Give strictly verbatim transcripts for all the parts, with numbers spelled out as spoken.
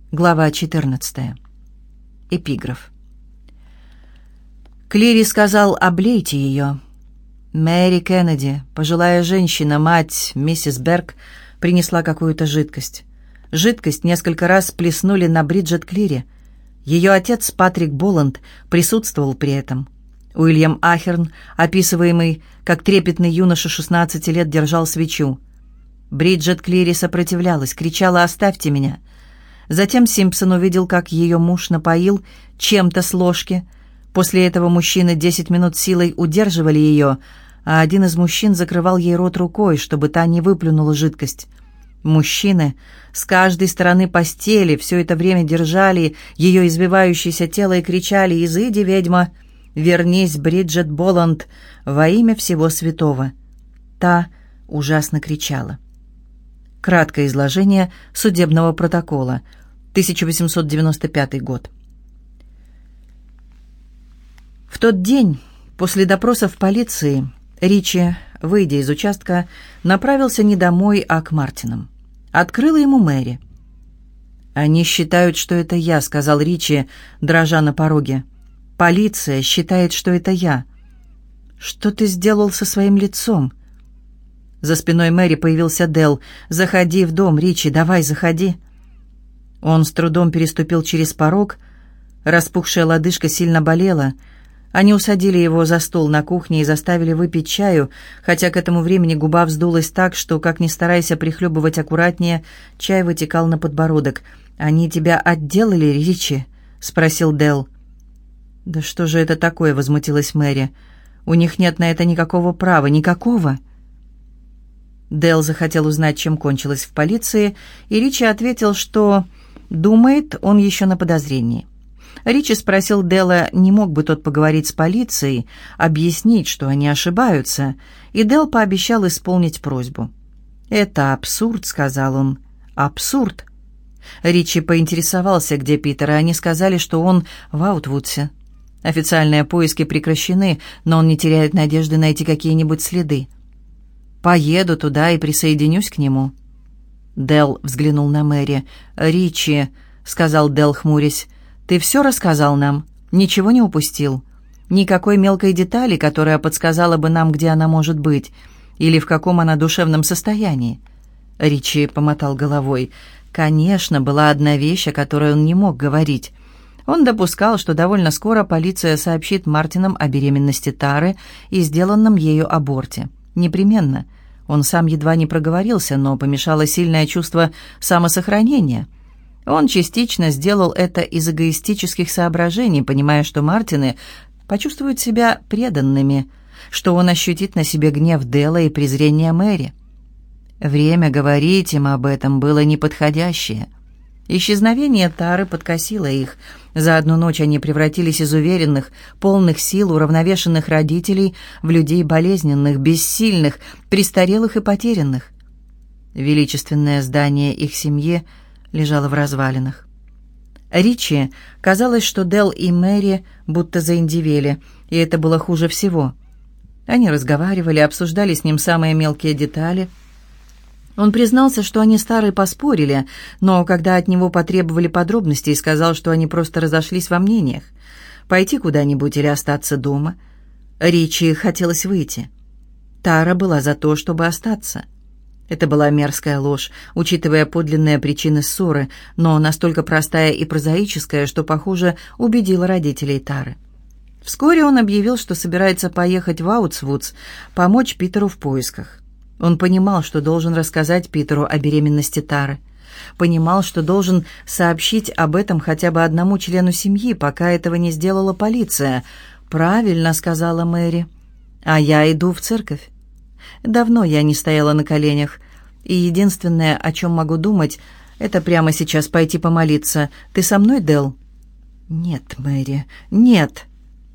Глава четырнадцатая. Эпиграф. Клири сказал: «Облейте ее». Мэри Кеннеди, пожилая женщина, мать миссис Берг, принесла какую-то жидкость. Жидкость несколько раз плеснули на Бриджет Клири. Ее отец, Патрик Боланд, присутствовал при этом. Уильям Ахерн, описываемый как трепетный юноша шестнадцати лет, держал свечу. Бриджет Клири сопротивлялась, кричала: «Оставьте меня». Затем Симпсон увидел, как ее муж напоил чем-то с ложки. После этого мужчины десять минут силой удерживали ее, а один из мужчин закрывал ей рот рукой, чтобы та не выплюнула жидкость. Мужчины с каждой стороны постели все это время держали ее извивающееся тело и кричали: «Изыди, ведьма! Вернись, Бриджет Боланд, во имя всего святого!» Та ужасно кричала. Краткое изложение судебного протокола. тысяча восемьсот девяносто пятый год. В тот день, после допроса в полиции, Ричи, выйдя из участка, направился не домой, а к Мартинам. Открыла ему Мэри. «Они считают, что это я», — сказал Ричи, дрожа на пороге. «Полиция считает, что это я». «Что ты сделал со своим лицом?» За спиной Мэри появился Делл. «Заходи в дом, Ричи, давай, заходи». Он с трудом переступил через порог. Распухшая лодыжка сильно болела. Они усадили его за стол на кухне и заставили выпить чаю, хотя к этому времени губа вздулась так, что, как ни старайся прихлебывать аккуратнее, чай вытекал на подбородок. «Они тебя отделали, Ричи?» — спросил Делл. «Да что же это такое?» — возмутилась Мэри. «У них нет на это никакого права, никакого». Делл захотел узнать, чем кончилось в полиции, и Ричи ответил, что думает, он еще на подозрении. Ричи спросил Делла, не мог бы тот поговорить с полицией, объяснить, что они ошибаются, и Делл пообещал исполнить просьбу. «Это абсурд», — сказал он. «Абсурд». Ричи поинтересовался, где Питер, и они сказали, что он в Аутвудсе. Официальные поиски прекращены, но он не теряет надежды найти какие-нибудь следы. «Поеду туда и присоединюсь к нему». Делл взглянул на Мэри. «Ричи», — сказал Делл, хмурясь, — «ты все рассказал нам? Ничего не упустил? Никакой мелкой детали, которая подсказала бы нам, где она может быть, или в каком она душевном состоянии?» Ричи помотал головой. Конечно, была одна вещь, о которой он не мог говорить. Он допускал, что довольно скоро полиция сообщит Мартинам о беременности Тары и сделанном ею аборте. Непременно. Он сам едва не проговорился, но помешало сильное чувство самосохранения. Он частично сделал это из эгоистических соображений, понимая, что Мартины почувствуют себя преданными, что он ощутит на себе гнев Делла и презрение Мэри. Время говорить им об этом было неподходящее. Исчезновение Тары подкосило их. За одну ночь они превратились из уверенных, полных сил, уравновешенных родителей в людей болезненных, бессильных, престарелых и потерянных. Величественное здание их семьи лежало в развалинах. Ричи казалось, что Делл и Мэри будто заиндевели, и это было хуже всего. Они разговаривали, обсуждали с ним самые мелкие детали. Он признался, что они старые поспорили, но когда от него потребовали подробностей, сказал, что они просто разошлись во мнениях. Пойти куда-нибудь или остаться дома. Ричи хотелось выйти. Тара была за то, чтобы остаться. Это была мерзкая ложь, учитывая подлинные причины ссоры, но настолько простая и прозаическая, что, похоже, убедила родителей Тары. Вскоре он объявил, что собирается поехать в Аутвудс, помочь Питеру в поисках. Он понимал, что должен рассказать Питеру о беременности Тары. Понимал, что должен сообщить об этом хотя бы одному члену семьи, пока этого не сделала полиция. «Правильно», — сказала Мэри. «А я иду в церковь. Давно я не стояла на коленях, и единственное, о чем могу думать, это прямо сейчас пойти помолиться. Ты со мной, Делл?» «Нет, Мэри, нет».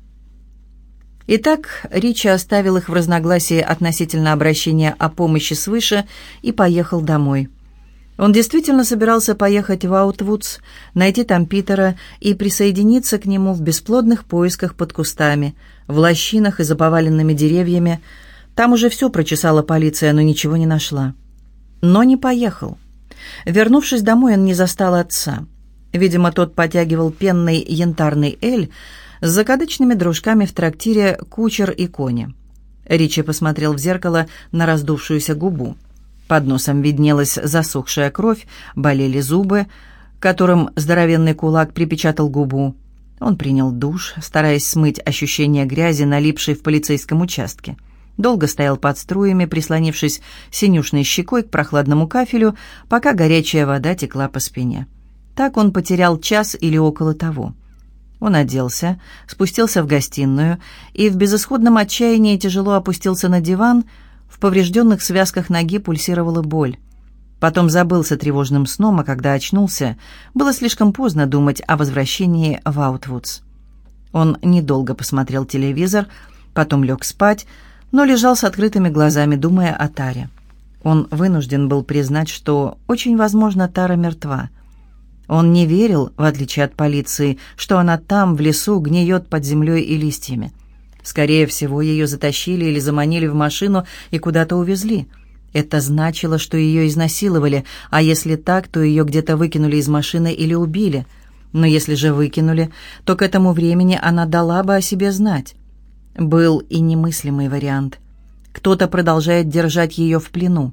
Итак, Ричи оставил их в разногласии относительно обращения о помощи свыше и поехал домой. Он действительно собирался поехать в Аутвудс, найти там Питера и присоединиться к нему в бесплодных поисках под кустами, в лощинах и за поваленными деревьями. Там уже все прочесала полиция, но ничего не нашла. Но не поехал. Вернувшись домой, он не застал отца. Видимо, тот потягивал пенный янтарный эль с закадычными дружками в трактире «Кучер и кони». Ричи посмотрел в зеркало на раздувшуюся губу. Под носом виднелась засохшая кровь, болели зубы, которым здоровенный кулак припечатал губу. Он принял душ, стараясь смыть ощущение грязи, налипшей в полицейском участке. Долго стоял под струями, прислонившись синюшной щекой к прохладному кафелю, пока горячая вода текла по спине. Так он потерял час или около того. Он оделся, спустился в гостиную и в безысходном отчаянии тяжело опустился на диван. В поврежденных связках ноги пульсировала боль. Потом забылся тревожным сном, а когда очнулся, было слишком поздно думать о возвращении в Аутвудс. Он недолго посмотрел телевизор, потом лег спать, но лежал с открытыми глазами, думая о Таре. Он вынужден был признать, что очень возможно Тара мертва. Он не верил, в отличие от полиции, что она там, в лесу, гниет под землей и листьями. Скорее всего, ее затащили или заманили в машину и куда-то увезли. Это значило, что ее изнасиловали, а если так, то ее где-то выкинули из машины или убили. Но если же выкинули, то к этому времени она дала бы о себе знать. Был и немыслимый вариант. Кто-то продолжает держать ее в плену.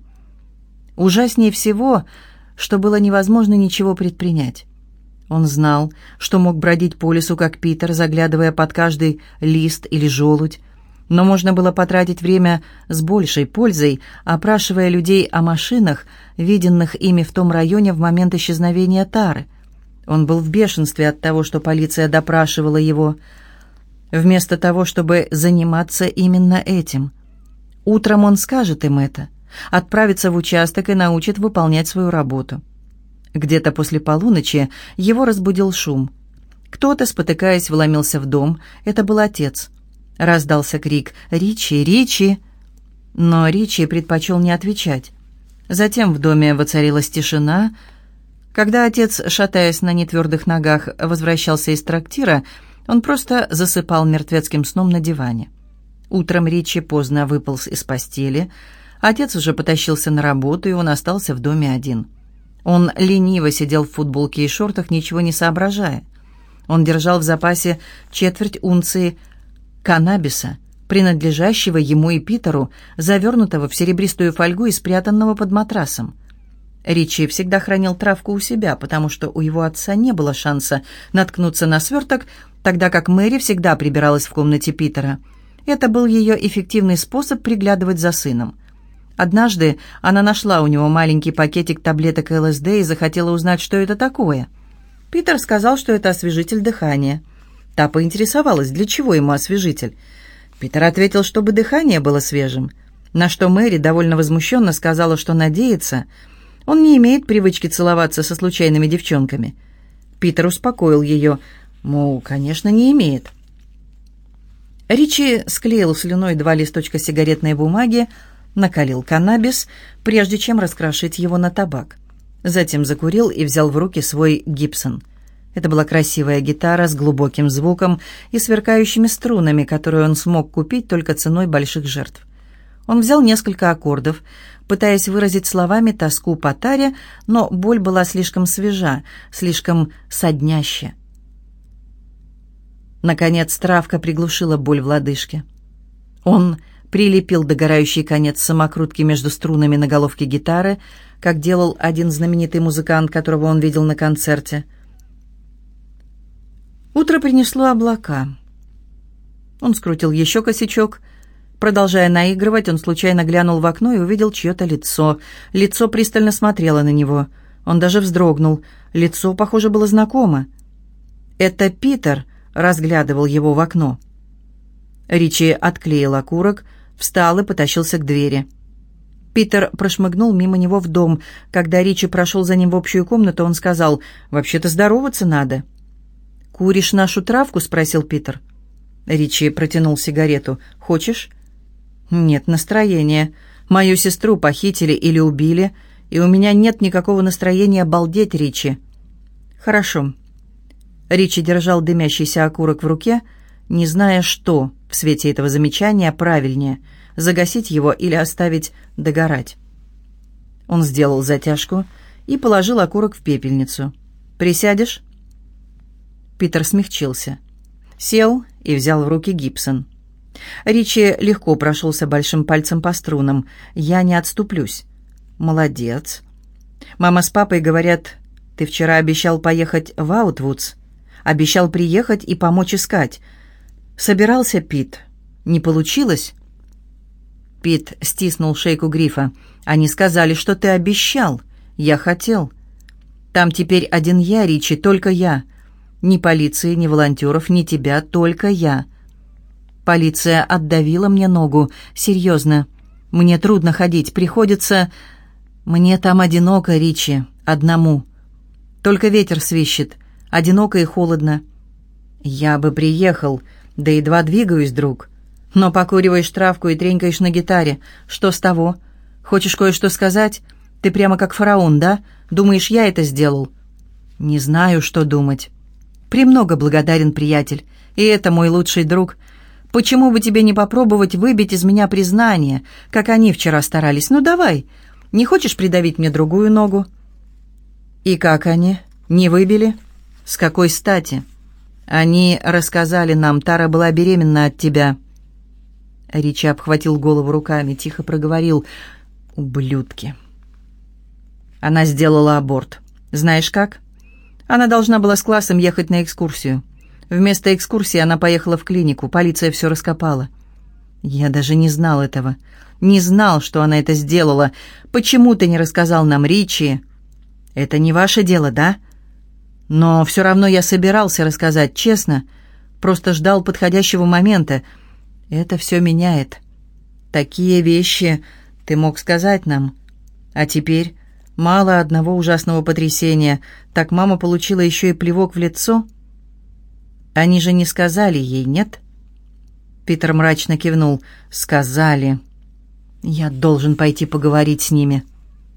Ужаснее всего, что было невозможно ничего предпринять. Он знал, что мог бродить по лесу, как Питер, заглядывая под каждый лист или желудь, но можно было потратить время с большей пользой, опрашивая людей о машинах, виденных ими в том районе в момент исчезновения Тары. Он был в бешенстве от того, что полиция допрашивала его, вместо того, чтобы заниматься именно этим. Утром он скажет им это, отправится в участок и научит выполнять свою работу. Где-то после полуночи его разбудил шум. Кто-то, спотыкаясь, вломился в дом. Это был отец. Раздался крик «Ричи! Ричи!». Но Ричи предпочел не отвечать. Затем в доме воцарилась тишина. Когда отец, шатаясь на нетвердых ногах, возвращался из трактира, он просто засыпал мертвецким сном на диване. Утром Ричи поздно выполз из постели. Отец уже потащился на работу, и он остался в доме один. Он лениво сидел в футболке и шортах, ничего не соображая. Он держал в запасе четверть унции каннабиса, принадлежащего ему и Питеру, завернутого в серебристую фольгу и спрятанного под матрасом. Ричи всегда хранил травку у себя, потому что у его отца не было шанса наткнуться на сверток, тогда как Мэри всегда прибиралась в комнате Питера. Это был ее эффективный способ приглядывать за сыном. Однажды она нашла у него маленький пакетик таблеток эл эс дэ и захотела узнать, что это такое. Питер сказал, что это освежитель дыхания. Та поинтересовалась, для чего ему освежитель. Питер ответил, чтобы дыхание было свежим, на что Мэри довольно возмущенно сказала, что надеется, он не имеет привычки целоваться со случайными девчонками. Питер успокоил ее, мол, конечно, не имеет. Ричи склеил слюной два листочка сигаретной бумаги, накалил каннабис, прежде чем раскрошить его на табак. Затем закурил и взял в руки свой Гибсон. Это была красивая гитара с глубоким звуком и сверкающими струнами, которую он смог купить только ценой больших жертв. Он взял несколько аккордов, пытаясь выразить словами тоску по Таре, но боль была слишком свежа, слишком содняща. Наконец травка приглушила боль в лодыжке. Он прилепил догорающий конец самокрутки между струнами на головке гитары, как делал один знаменитый музыкант, которого он видел на концерте. Утро принесло облака. Он скрутил еще косячок. Продолжая наигрывать, он случайно глянул в окно и увидел чье-то лицо. Лицо пристально смотрело на него. Он даже вздрогнул. Лицо, похоже, было знакомо. Это Питер разглядывал его в окно. Ричи отклеил окурок, встал и потащился к двери. Питер прошмыгнул мимо него в дом. Когда Ричи прошел за ним в общую комнату, он сказал, «Вообще-то здороваться надо». «Куришь нашу травку?» — спросил Питер. Ричи протянул сигарету. «Хочешь?» «Нет настроения. Мою сестру похитили или убили, и у меня нет никакого настроения балдеть, Ричи». «Хорошо». Ричи держал дымящийся окурок в руке, не зная, что в свете этого замечания правильнее — загасить его или оставить догорать. Он сделал затяжку и положил окурок в пепельницу. «Присядешь?» Питер смягчился. Сел и взял в руки Гибсон. Ричи легко прошелся большим пальцем по струнам. «Я не отступлюсь». «Молодец. Мама с папой говорят, ты вчера обещал поехать в Аутвудс. Обещал приехать и помочь искать. Собирался, Пит? Не получилось?» Пит стиснул шейку Грифа. «Они сказали, что ты обещал. Я хотел. Там теперь один я, Ричи, только я. Ни полиции, ни волонтеров, ни тебя, только я. Полиция отдавила мне ногу. Серьезно. Мне трудно ходить, приходится... Мне там одиноко, Ричи, одному. Только ветер свищет. Одиноко и холодно. Я бы приехал, да едва двигаюсь, друг. Но покуриваешь травку и тренькаешь на гитаре. Что с того? Хочешь кое-что сказать? Ты прямо как фараон, да? Думаешь, я это сделал?» «Не знаю, что думать. Премного благодарен, приятель. И это мой лучший друг. Почему бы тебе не попробовать выбить из меня признание, как они вчера старались? Ну давай. Не хочешь придавить мне другую ногу?» «И как они? Не выбили? С какой стати?» «Они рассказали нам, Тара была беременна от тебя». Ричи обхватил голову руками, тихо проговорил: «Ублюдки». Она сделала аборт. Знаешь как? Она должна была с классом ехать на экскурсию. Вместо экскурсии она поехала в клинику, полиция все раскопала. Я даже не знал этого. Не знал, что она это сделала. Почему ты не рассказал нам, Ричи? Это не ваше дело, да? Но все равно я собирался рассказать, честно. Просто ждал подходящего момента. Это все меняет. Такие вещи ты мог сказать нам. А теперь мало одного ужасного потрясения. Так мама получила еще и плевок в лицо. Они же не сказали ей, нет? Питер мрачно кивнул. Сказали. Я должен пойти поговорить с ними.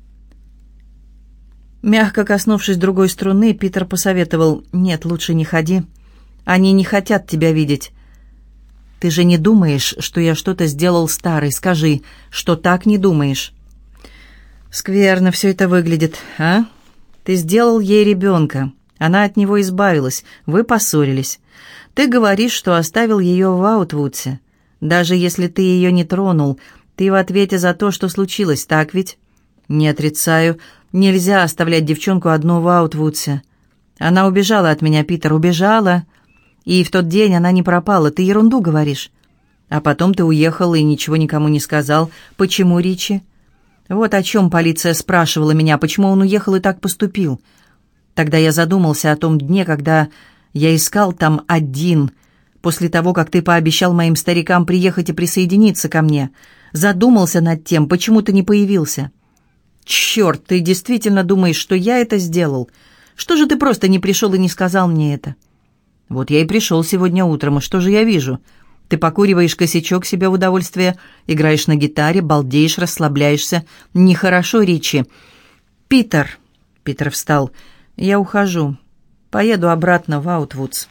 Мягко коснувшись другой струны, Питер посоветовал: «Нет, лучше не ходи. Они не хотят тебя видеть. Ты же не думаешь, что я что-то сделал старый? Скажи, что так не думаешь?» «Скверно все это выглядит, а? Ты сделал ей ребенка. Она от него избавилась. Вы поссорились. Ты говоришь, что оставил ее в Аутвудсе. Даже если ты ее не тронул, ты в ответе за то, что случилось, так ведь?» «Не отрицаю. Нельзя оставлять девчонку одну в Аутвудсе. Она убежала от меня, Питер, убежала. И в тот день она не пропала. Ты ерунду говоришь. А потом ты уехал и ничего никому не сказал. Почему, Ричи? Вот о чем полиция спрашивала меня, почему он уехал и так поступил. Тогда я задумался о том дне, когда я искал там один, после того, как ты пообещал моим старикам приехать и присоединиться ко мне. Задумался над тем, почему ты не появился. Черт, ты действительно думаешь, что я это сделал? Что же ты просто не пришел и не сказал мне это?» «Вот я и пришел сегодня утром, и что же я вижу? Ты покуриваешь косячок себе в удовольствие, играешь на гитаре, балдеешь, расслабляешься. Нехорошо, Ричи». «Питер», — Питер встал, — «я ухожу. Поеду обратно в Аутвудс».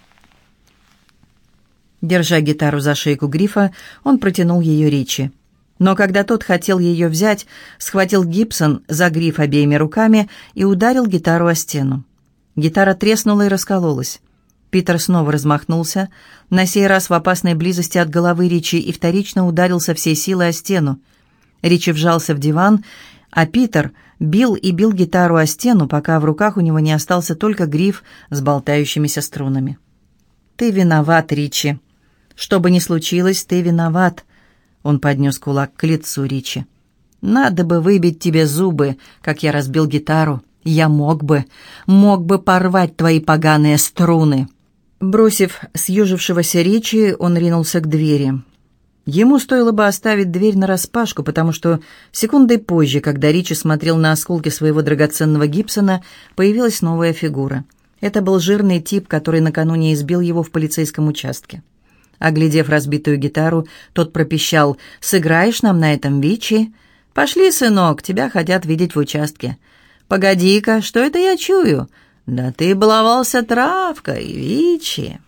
Держа гитару за шейку Грифа, он протянул ее Ричи. Но когда тот хотел ее взять, схватил Гибсон за гриф обеими руками и ударил гитару о стену. Гитара треснула и раскололась. Питер снова размахнулся, на сей раз в опасной близости от головы Ричи, и вторично ударил со всей силы о стену. Ричи вжался в диван, а Питер бил и бил гитару о стену, пока в руках у него не остался только гриф с болтающимися струнами. «Ты виноват, Ричи. Что бы ни случилось, ты виноват». Он поднес кулак к лицу Ричи. «Надо бы выбить тебе зубы, как я разбил гитару. Я мог бы, мог бы порвать твои поганые струны». Бросив съежившегося Ричи, он ринулся к двери. Ему стоило бы оставить дверь нараспашку, потому что секундой позже, когда Ричи смотрел на осколки своего драгоценного Гибсона, появилась новая фигура. Это был жирный тип, который накануне избил его в полицейском участке. Оглядев разбитую гитару, тот пропищал: «Сыграешь нам на этом, Вичи? Пошли, сынок, тебя хотят видеть в участке. Погоди-ка, что это я чую? Да ты баловался травкой, Вичи!»